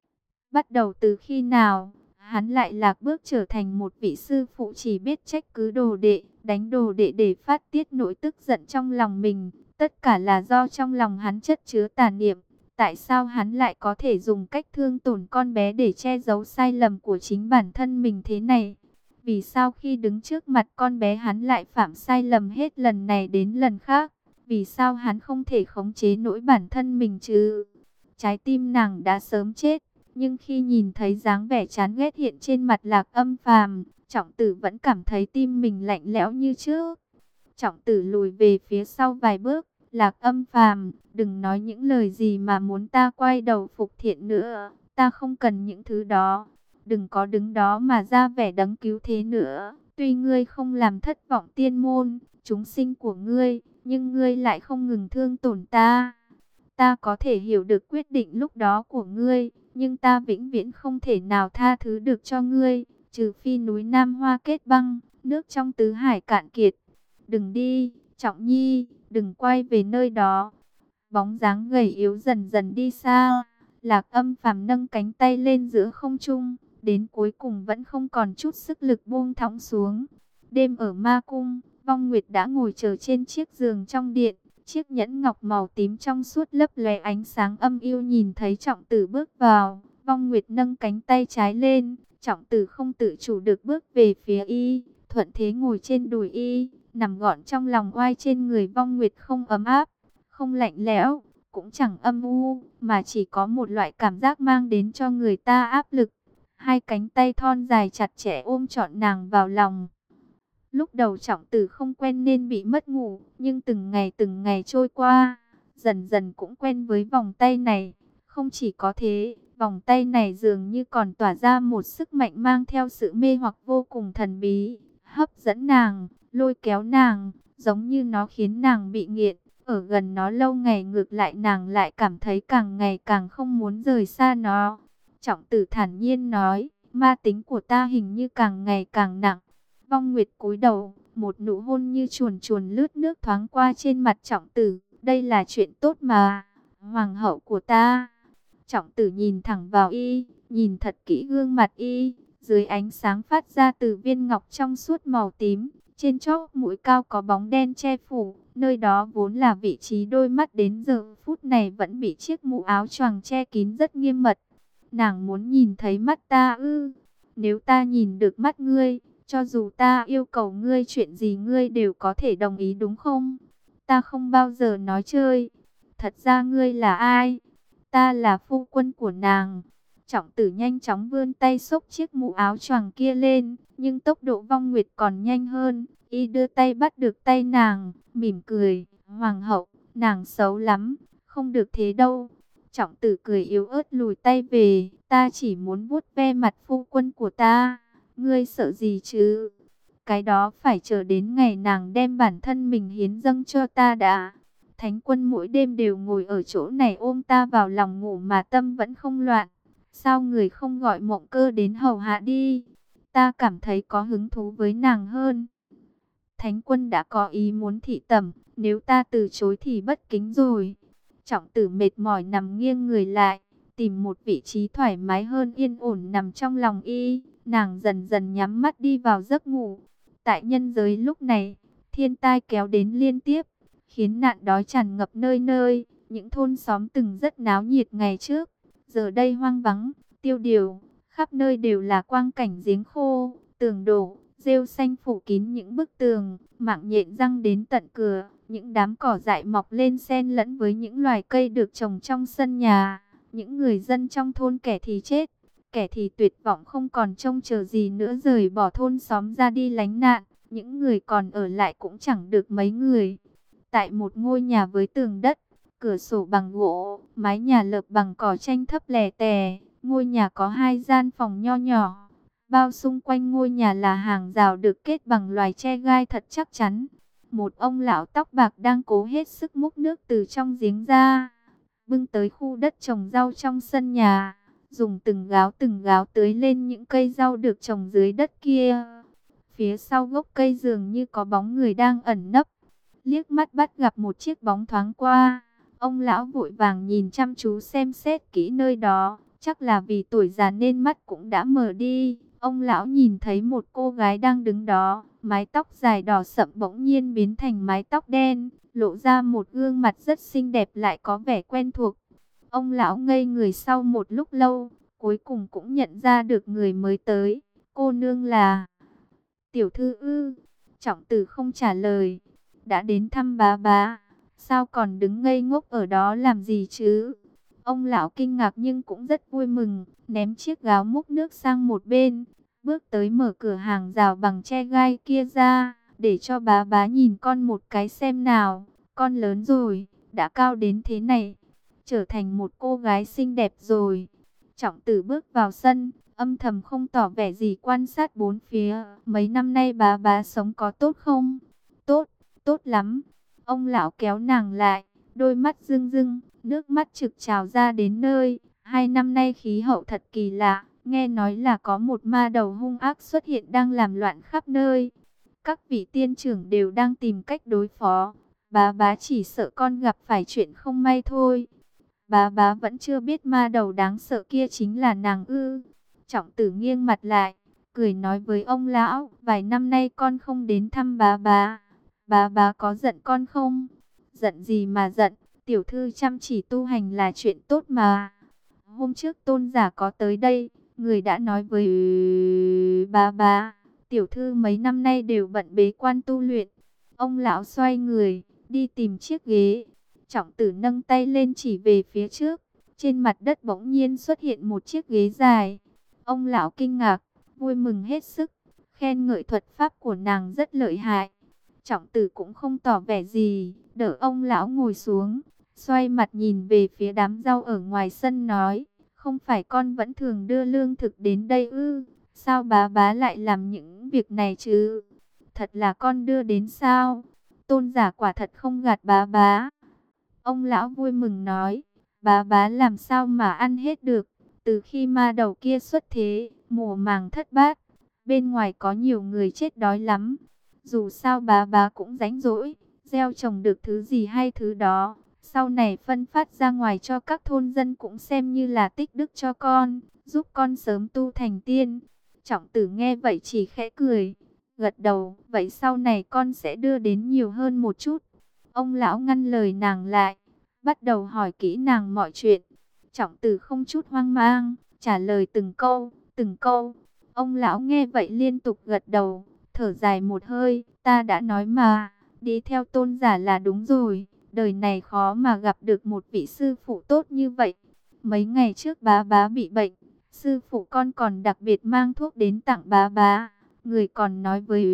Bắt đầu từ khi nào? Hắn lại lạc bước trở thành một vị sư phụ chỉ biết trách cứ đồ đệ, đánh đồ đệ để phát tiết nỗi tức giận trong lòng mình. Tất cả là do trong lòng hắn chất chứa tà niệm. Tại sao hắn lại có thể dùng cách thương tổn con bé để che giấu sai lầm của chính bản thân mình thế này? Vì sao khi đứng trước mặt con bé hắn lại phạm sai lầm hết lần này đến lần khác? Vì sao hắn không thể khống chế nỗi bản thân mình chứ? Trái tim nàng đã sớm chết. Nhưng khi nhìn thấy dáng vẻ chán ghét hiện trên mặt Lạc Âm Phàm, Trọng Tử vẫn cảm thấy tim mình lạnh lẽo như trước. Trọng Tử lùi về phía sau vài bước. Lạc Âm Phàm, đừng nói những lời gì mà muốn ta quay đầu phục thiện nữa. Ta không cần những thứ đó. Đừng có đứng đó mà ra vẻ đấng cứu thế nữa. Tuy ngươi không làm thất vọng tiên môn, chúng sinh của ngươi, nhưng ngươi lại không ngừng thương tổn ta. Ta có thể hiểu được quyết định lúc đó của ngươi, nhưng ta vĩnh viễn không thể nào tha thứ được cho ngươi, trừ phi núi Nam Hoa kết băng, nước trong tứ hải cạn kiệt. Đừng đi, Trọng Nhi, đừng quay về nơi đó. Bóng dáng gầy yếu dần dần đi xa, Lạc Âm Phàm nâng cánh tay lên giữa không trung, đến cuối cùng vẫn không còn chút sức lực buông thõng xuống. Đêm ở ma cung, Vong Nguyệt đã ngồi chờ trên chiếc giường trong điện. Chiếc nhẫn ngọc màu tím trong suốt lấp lóe ánh sáng âm yêu, nhìn thấy Trọng Tử bước vào. Vong Nguyệt nâng cánh tay trái lên. Trọng Tử không tự chủ được bước về phía y, thuận thế ngồi trên đùi y, nằm gọn trong lòng oai. Trên người Vong Nguyệt không ấm áp, không lạnh lẽo, cũng chẳng âm u, mà chỉ có một loại cảm giác mang đến cho người ta áp lực. Hai cánh tay thon dài chặt chẽ ôm trọn nàng vào lòng. Lúc đầu Trọng Tử không quen nên bị mất ngủ, nhưng từng ngày từng ngày trôi qua, dần dần cũng quen với vòng tay này. Không chỉ có thế, vòng tay này dường như còn tỏa ra một sức mạnh mang theo sự mê hoặc vô cùng thần bí, hấp dẫn nàng, lôi kéo nàng, giống như nó khiến nàng bị nghiện. Ở gần nó lâu ngày, ngược lại nàng lại cảm thấy càng ngày càng không muốn rời xa nó. Trọng Tử thản nhiên nói, ma tính của ta hình như càng ngày càng nặng. Vong Nguyệt cúi đầu, một nụ hôn như chuồn chuồn lướt nước thoáng qua trên mặt Trọng Tử. Đây là chuyện tốt mà, hoàng hậu của ta. Trọng Tử nhìn thẳng vào y, nhìn thật kỹ gương mặt y, dưới ánh sáng phát ra từ viên ngọc trong suốt màu tím, trên chóp mũi cao có bóng đen che phủ, nơi đó vốn là vị trí đôi mắt, đến giờ phút này vẫn bị chiếc mũ áo choàng che kín rất nghiêm mật. Nàng muốn nhìn thấy mắt ta ư? Nếu ta nhìn được mắt ngươi, cho dù ta yêu cầu ngươi chuyện gì ngươi đều có thể đồng ý đúng không? Ta không bao giờ nói chơi. Thật ra ngươi là ai? Ta là phu quân của nàng. Trọng Tử nhanh chóng vươn tay xốc chiếc mũ áo choàng kia lên, nhưng tốc độ Vong Nguyệt còn nhanh hơn. Y đưa tay bắt được tay nàng, mỉm cười, hoàng hậu, nàng xấu lắm, không được thế đâu. Trọng Tử cười yếu ớt lùi tay về, ta chỉ muốn vuốt ve mặt phu quân của ta, ngươi sợ gì chứ? Cái đó phải chờ đến ngày nàng đem bản thân mình hiến dâng cho ta đã. Thánh quân mỗi đêm đều ngồi ở chỗ này ôm ta vào lòng ngủ mà tâm vẫn không loạn. Sao người không gọi Mộng Cơ đến hầu hạ đi? Ta cảm thấy có hứng thú với nàng hơn. Thánh quân đã có ý muốn thị tẩm, nếu ta từ chối thì bất kính rồi. Trọng Tử mệt mỏi nằm nghiêng người lại, tìm một vị trí thoải mái hơn, yên ổn nằm trong lòng y. Nàng dần dần nhắm mắt đi vào giấc ngủ. Tại nhân giới lúc này, thiên tai kéo đến liên tiếp, khiến nạn đói tràn ngập nơi nơi. Những thôn xóm từng rất náo nhiệt ngày trước, giờ đây hoang vắng, tiêu điều, khắp nơi đều là quang cảnh giếng khô, tường đổ, rêu xanh phủ kín những bức tường, mạng nhện răng đến tận cửa. Những đám cỏ dại mọc lên xen lẫn với những loài cây được trồng trong sân nhà. Những người dân trong thôn kẻ thì chết, kẻ thì tuyệt vọng không còn trông chờ gì nữa, rời bỏ thôn xóm ra đi lánh nạn. Những người còn ở lại cũng chẳng được mấy người. Tại một ngôi nhà với tường đất, cửa sổ bằng gỗ, mái nhà lợp bằng cỏ tranh thấp lè tè, ngôi nhà có hai gian phòng nho nhỏ. Bao xung quanh ngôi nhà là hàng rào được kết bằng loài tre gai thật chắc chắn. Một ông lão tóc bạc đang cố hết sức múc nước từ trong giếng ra, bưng tới khu đất trồng rau trong sân nhà, dùng từng gáo từng gáo tưới lên những cây rau được trồng dưới đất kia. Phía sau gốc cây dường như có bóng người đang ẩn nấp. Liếc mắt bắt gặp một chiếc bóng thoáng qua, ông lão vội vàng nhìn chăm chú xem xét kỹ nơi đó. Chắc là vì tuổi già nên mắt cũng đã mờ đi. Ông lão nhìn thấy một cô gái đang đứng đó, mái tóc dài đỏ sậm bỗng nhiên biến thành mái tóc đen, lộ ra một gương mặt rất xinh đẹp lại có vẻ quen thuộc. Ông lão ngây người sau một lúc lâu, cuối cùng cũng nhận ra được người mới tới. Cô nương là tiểu thư ư? Trọng Tử không trả lời. Đã đến thăm bá bá, sao còn đứng ngây ngốc ở đó làm gì chứ? Ông lão kinh ngạc nhưng cũng rất vui mừng, ném chiếc gáo múc nước sang một bên, bước tới mở cửa hàng rào bằng tre gai kia ra, để cho bá bá nhìn con một cái xem nào. Con lớn rồi, đã cao đến thế này, trở thành một cô gái xinh đẹp rồi. Trọng Tử bước vào sân, âm thầm không tỏ vẻ gì, quan sát bốn phía. Mấy năm nay bá bá sống có tốt không? Tốt, tốt lắm. Ông lão kéo nàng lại, đôi mắt rưng rưng, nước mắt trực trào ra đến nơi. Hai năm nay khí hậu thật kỳ lạ, nghe nói là có một ma đầu hung ác xuất hiện đang làm loạn khắp nơi. Các vị tiên trưởng đều đang tìm cách đối phó. Bá bá chỉ sợ con gặp phải chuyện không may thôi. Bá bá vẫn chưa biết ma đầu đáng sợ kia chính là nàng ư? Trọng Tử nghiêng mặt lại, cười nói với ông lão, vài năm nay con không đến thăm bá bá, Bá bá có giận con không? Giận gì mà giận, tiểu thư chăm chỉ tu hành là chuyện tốt mà. Hôm trước tôn giả có tới đây, người đã nói với bá bá, tiểu thư mấy năm nay đều bận bế quan tu luyện. Ông lão xoay người, đi tìm chiếc ghế. Trọng tử nâng tay lên chỉ về phía trước. Trên mặt đất bỗng nhiên xuất hiện một chiếc ghế dài. Ông lão kinh ngạc, vui mừng hết sức, khen ngợi thuật pháp của nàng rất lợi hại. Trọng tử cũng không tỏ vẻ gì, đỡ ông lão ngồi xuống, xoay mặt nhìn về phía đám rau ở ngoài sân nói, không phải con vẫn thường đưa lương thực đến đây ư, sao bá bá lại làm những việc này chứ? Thật là con đưa đến sao? Tôn giả quả thật không gạt bá bá. Ông lão vui mừng nói, bá bá làm sao mà ăn hết được, từ khi ma đầu kia xuất thế, mùa màng thất bát, bên ngoài có nhiều người chết đói lắm. Dù sao bá bá cũng rảnh rỗi, gieo trồng được thứ gì hay thứ đó, sau này phân phát ra ngoài cho các thôn dân cũng xem như là tích đức cho con, giúp con sớm tu thành tiên. Trọng tử nghe vậy chỉ khẽ cười, gật đầu, vậy sau này con sẽ đưa đến nhiều hơn một chút. Ông lão ngăn lời nàng lại, bắt đầu hỏi kỹ nàng mọi chuyện. Trọng tử không chút hoang mang, trả lời từng câu, từng câu. Ông lão nghe vậy liên tục gật đầu, thở dài một hơi, ta đã nói mà, đi theo tôn giả là đúng rồi, đời này khó mà gặp được một vị sư phụ tốt như vậy. Mấy ngày trước bá bá bị bệnh, sư phụ con còn đặc biệt mang thuốc đến tặng bá bá, người còn nói với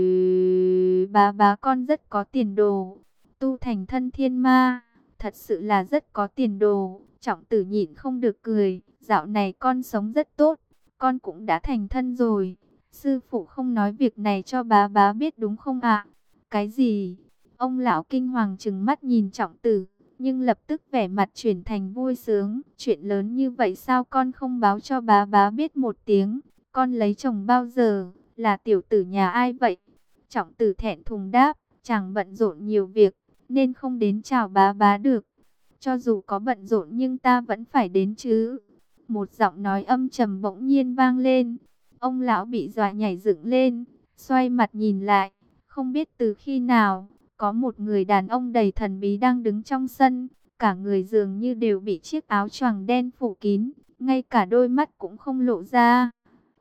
bá bá con rất có tiền đồ, tu thành thân thiên ma, thật sự là rất có tiền đồ. Trọng tử nhịn không được cười, dạo này con sống rất tốt, con cũng đã thành thân rồi. Sư phụ không nói việc này cho bá bá biết đúng không ạ? Cái gì? Ông lão kinh hoàng trừng mắt nhìn trọng tử, nhưng lập tức vẻ mặt chuyển thành vui sướng. Chuyện lớn như vậy sao con không báo cho bá bá biết một tiếng? Con lấy chồng bao giờ? Là tiểu tử nhà ai vậy? Trọng tử thẹn thùng đáp, chàng bận rộn nhiều việc, nên không đến chào bá bá được. Cho dù có bận rộn nhưng ta vẫn phải đến chứ. Một giọng nói âm trầm bỗng nhiên vang lên. Ông lão bị dọa nhảy dựng lên, xoay mặt nhìn lại, không biết từ khi nào, có một người đàn ông đầy thần bí đang đứng trong sân, cả người dường như đều bị chiếc áo choàng đen phủ kín, ngay cả đôi mắt cũng không lộ ra.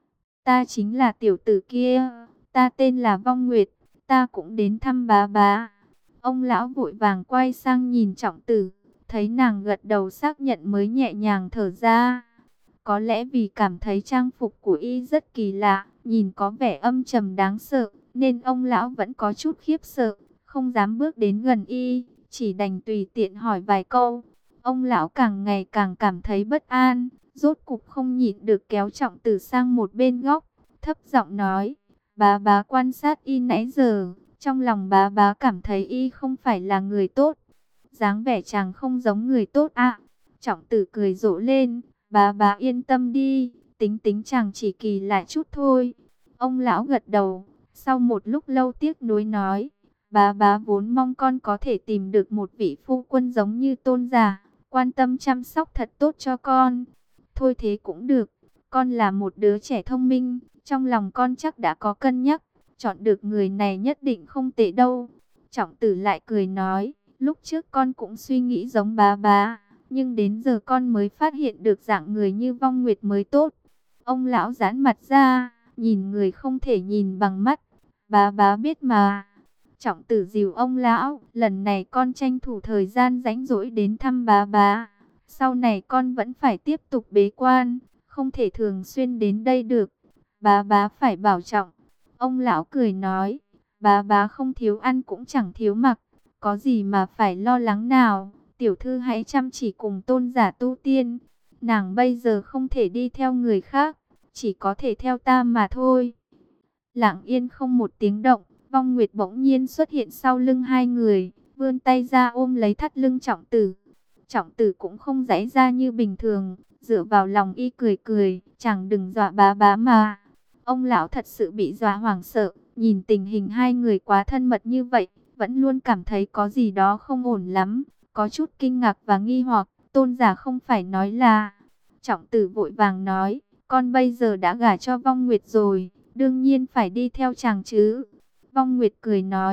Ta chính là tiểu tử kia, ta tên là Vong Nguyệt, ta cũng đến thăm bá bá. Ông lão vội vàng quay sang nhìn Trọng tử, thấy nàng gật đầu xác nhận mới nhẹ nhàng thở ra. Có lẽ vì cảm thấy trang phục của y rất kỳ lạ, nhìn có vẻ âm trầm đáng sợ, nên ông lão vẫn có chút khiếp sợ, không dám bước đến gần y, chỉ đành tùy tiện hỏi vài câu. Ông lão càng ngày càng cảm thấy bất an, rốt cục không nhịn được kéo Trọng tử sang một bên góc, thấp giọng nói, bá bá quan sát y nãy giờ, trong lòng bá bá cảm thấy y không phải là người tốt. Dáng vẻ chàng không giống người tốt ạ. Trọng tử cười rộ lên, bá bá yên tâm đi, tính tính chàng chỉ kỳ lạ chút thôi. Ông lão gật đầu, sau một lúc lâu tiếc nuối nói, bá bá vốn mong con có thể tìm được một vị phu quân giống như tôn giả, quan tâm chăm sóc thật tốt cho con. Thôi thế cũng được, con là một đứa trẻ thông minh, trong lòng con chắc đã có cân nhắc, chọn được người này nhất định không tệ đâu. Trọng tử lại cười nói, lúc trước con cũng suy nghĩ giống bá bá, nhưng đến giờ con mới phát hiện được dạng người như Vong Nguyệt mới tốt. Ông lão giãn mặt ra, nhìn người không thể nhìn bằng mắt. Bá bá biết mà. Trọng tử dìu ông lão, lần này con tranh thủ thời gian rảnh rỗi đến thăm bá bá. Sau này con vẫn phải tiếp tục bế quan, không thể thường xuyên đến đây được. Bá bá phải bảo trọng. Ông lão cười nói, bá bá không thiếu ăn cũng chẳng thiếu mặc, có gì mà phải lo lắng nào. Tiểu thư hãy chăm chỉ cùng tôn giả tu tiên. Nàng bây giờ không thể đi theo người khác, chỉ có thể theo ta mà thôi. Lặng yên không một tiếng động, Vong Nguyệt bỗng nhiên xuất hiện sau lưng hai người, vươn tay ra ôm lấy thắt lưng Trọng tử. Trọng tử cũng không giãy ra như bình thường, dựa vào lòng y cười cười, chẳng đừng dọa bá bá mà. Ông lão thật sự bị dọa hoảng sợ, nhìn tình hình hai người quá thân mật như vậy, vẫn luôn cảm thấy có gì đó không ổn lắm. Có chút kinh ngạc và nghi hoặc, tôn giả không phải nói là. Trọng tử vội vàng nói, con bây giờ đã gả cho Vong Nguyệt rồi, đương nhiên phải đi theo chàng chứ. Vong Nguyệt cười nói,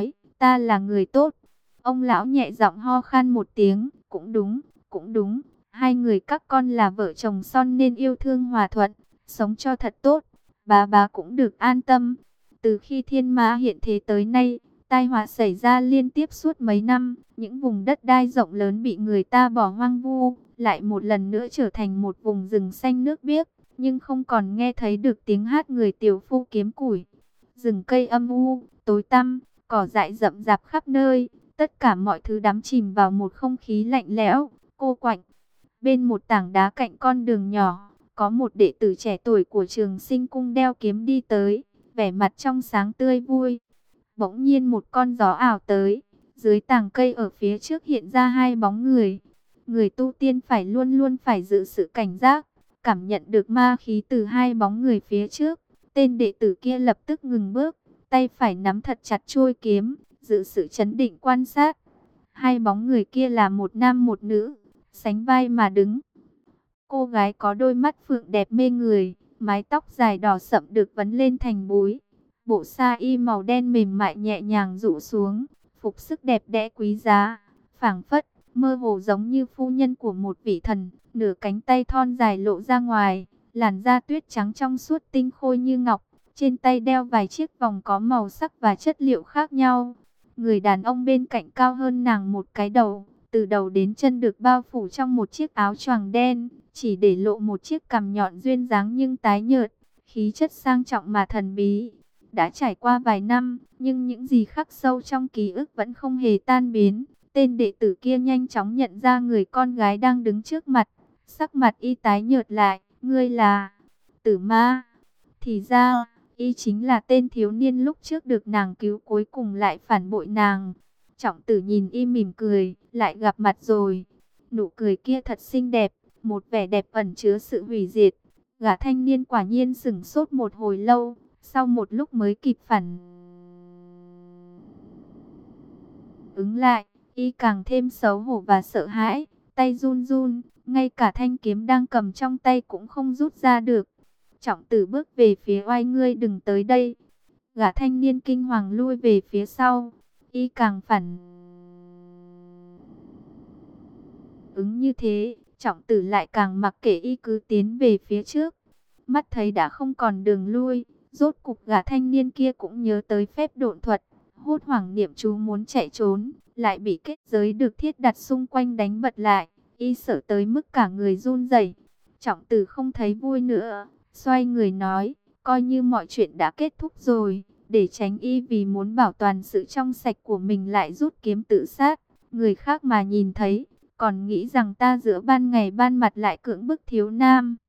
ta là người tốt. Ông lão nhẹ giọng ho khan một tiếng, cũng đúng, cũng đúng, hai người các con là vợ chồng son nên yêu thương hòa thuận, sống cho thật tốt, bà bà cũng được an tâm. Từ khi thiên ma hiện thế tới nay, tai họa xảy ra liên tiếp suốt mấy năm, những vùng đất đai rộng lớn bị người ta bỏ hoang vu, lại một lần nữa trở thành một vùng rừng xanh nước biếc, nhưng không còn nghe thấy được tiếng hát người tiểu phu kiếm củi. Rừng cây âm u, tối tăm, cỏ dại rậm rạp khắp nơi, tất cả mọi thứ đắm chìm vào một không khí lạnh lẽo, cô quạnh. Bên một tảng đá cạnh con đường nhỏ, có một đệ tử trẻ tuổi của Trường Sinh Cung đeo kiếm đi tới, vẻ mặt trong sáng tươi vui. Bỗng nhiên một con gió ảo tới, dưới tàng cây ở phía trước hiện ra hai bóng người. Người tu tiên phải luôn luôn phải giữ sự cảnh giác, cảm nhận được ma khí từ hai bóng người phía trước. Tên đệ tử kia lập tức ngừng bước, tay phải nắm thật chặt chuôi kiếm, giữ sự chấn định quan sát. Hai bóng người kia là một nam một nữ, sánh vai mà đứng. Cô gái có đôi mắt phượng đẹp mê người, mái tóc dài đỏ sậm được vấn lên thành búi. Bộ sa y màu đen mềm mại nhẹ nhàng rũ xuống, phục sức đẹp đẽ quý giá, phảng phất, mơ hồ giống như phu nhân của một vị thần. Nửa cánh tay thon dài lộ ra ngoài, làn da tuyết trắng trong suốt tinh khôi như ngọc. Trên tay đeo vài chiếc vòng có màu sắc và chất liệu khác nhau. Người đàn ông bên cạnh cao hơn nàng một cái đầu, từ đầu đến chân được bao phủ trong một chiếc áo choàng đen, chỉ để lộ một chiếc cằm nhọn duyên dáng nhưng tái nhợt, khí chất sang trọng mà thần bí. Đã trải qua vài năm, nhưng những gì khắc sâu trong ký ức vẫn không hề tan biến. Tên đệ tử kia nhanh chóng nhận ra người con gái đang đứng trước mặt, sắc mặt y tái nhợt lại. Ngươi là Tử Ma? Thì ra, y chính là tên thiếu niên lúc trước được nàng cứu cuối cùng lại phản bội nàng. Trọng Tử nhìn y mỉm cười, lại gặp mặt rồi. Nụ cười kia thật xinh đẹp, một vẻ đẹp ẩn chứa sự hủy diệt. Gã thanh niên quả nhiên sửng sốt một hồi lâu, sau một lúc mới kịp phản ứng lại, y càng thêm xấu hổ và sợ hãi, tay run run, ngay cả thanh kiếm đang cầm trong tay cũng không rút ra được. Trọng Tử bước về phía oai, ngươi đừng tới đây. Gã thanh niên kinh hoàng lui về phía sau, y càng phản ứng như thế, Trọng Tử lại càng mặc kệ y cứ tiến về phía trước. Mắt thấy đã không còn đường lui, rốt cục gã thanh niên kia cũng nhớ tới phép độn thuật, hốt hoảng niệm chú muốn chạy trốn, lại bị kết giới được thiết đặt xung quanh đánh bật lại, y sợ tới mức cả người run rẩy. Trọng Tử không thấy vui nữa, xoay người nói, coi như mọi chuyện đã kết thúc rồi, để tránh y vì muốn bảo toàn sự trong sạch của mình lại rút kiếm tự sát. Người khác mà nhìn thấy, còn nghĩ rằng ta giữa ban ngày ban mặt lại cưỡng bức thiếu nam.